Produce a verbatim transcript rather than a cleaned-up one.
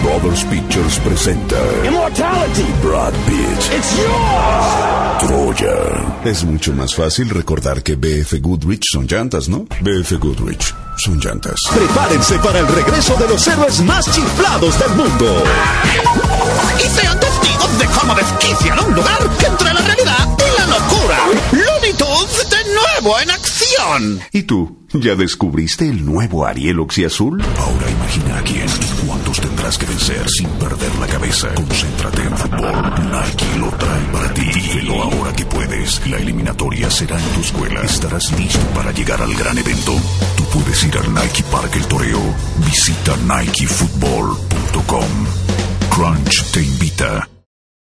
Brothers Pictures presenta Immortality. Brad Pitt. It's yours. Troya. Es mucho más fácil recordar que B F Goodrich son llantas, ¿no? B F Goodrich son llantas. Prepárense para el regreso de los héroes más chiflados del mundo. Y sean testigos de cómo desquician un lugar entre la realidad y la locura. Looney Tunes de nuevo en acción. ¿Y tú? ¿Ya descubriste el nuevo Ariel Oxyazul? Ahora imagina a quién y cuántos tendrás que vencer sin perder la cabeza. Concéntrate en fútbol. Nike lo trae para ti. Vívelo ahora que puedes. La eliminatoria será en tu escuela. ¿Estarás listo para llegar al gran evento? Tú puedes ir al Nike Parque El Toreo. Visita Nike Football punto com. Crunch te invita.